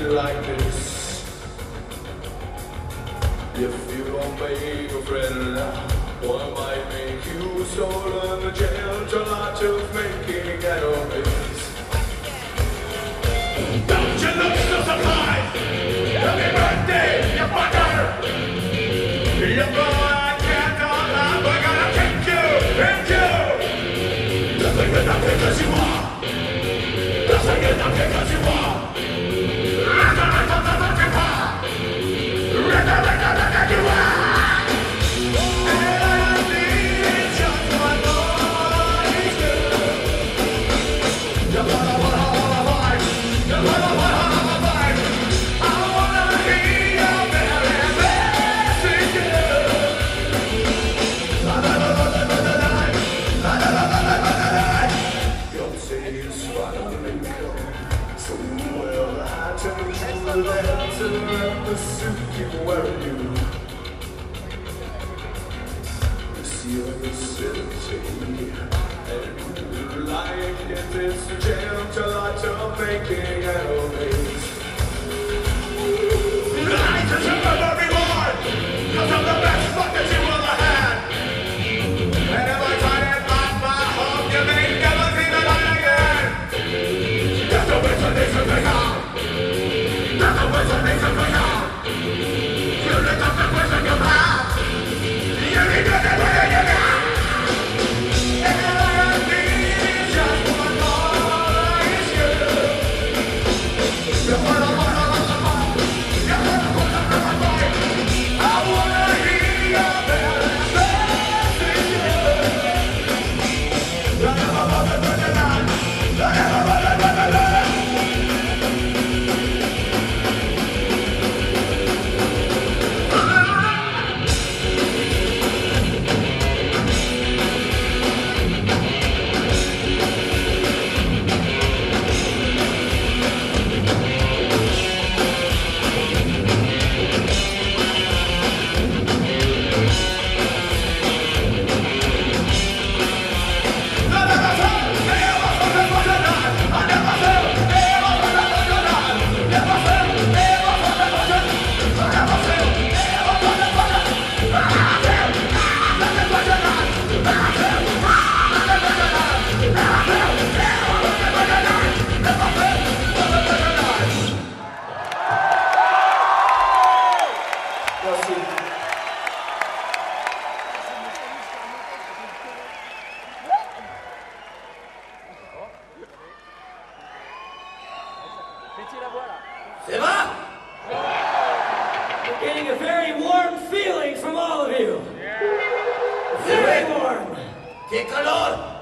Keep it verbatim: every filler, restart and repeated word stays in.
like this. If you don't make a friend, what might make you so learn the gentle art of making enemies. Don't you look so surprised? Happy birthday, you fucker! You know I can't lie, we're gonna kick you and you! Nothing is not because you are. Nothing is not because you are. The suit keep wearing you. The ceiling is silty, and you like it. It's a gentle art of making enemies. Life is a memory reward, 'cause I'm the best fuck that you ever had. And if I try to knock my home, you may never see the light again. That's the way to this is out. That's the way to this is out. You live up the question you have. You need to get rid of your God. And I need just one more is you. You wanna wanna wanna wanna. You wanna wanna wanna wanna. I wanna hear your very best in you. La la la la la la la. La la la la la la la. C'est va? We're getting a very warm feeling from all of you. Very warm. Che calore!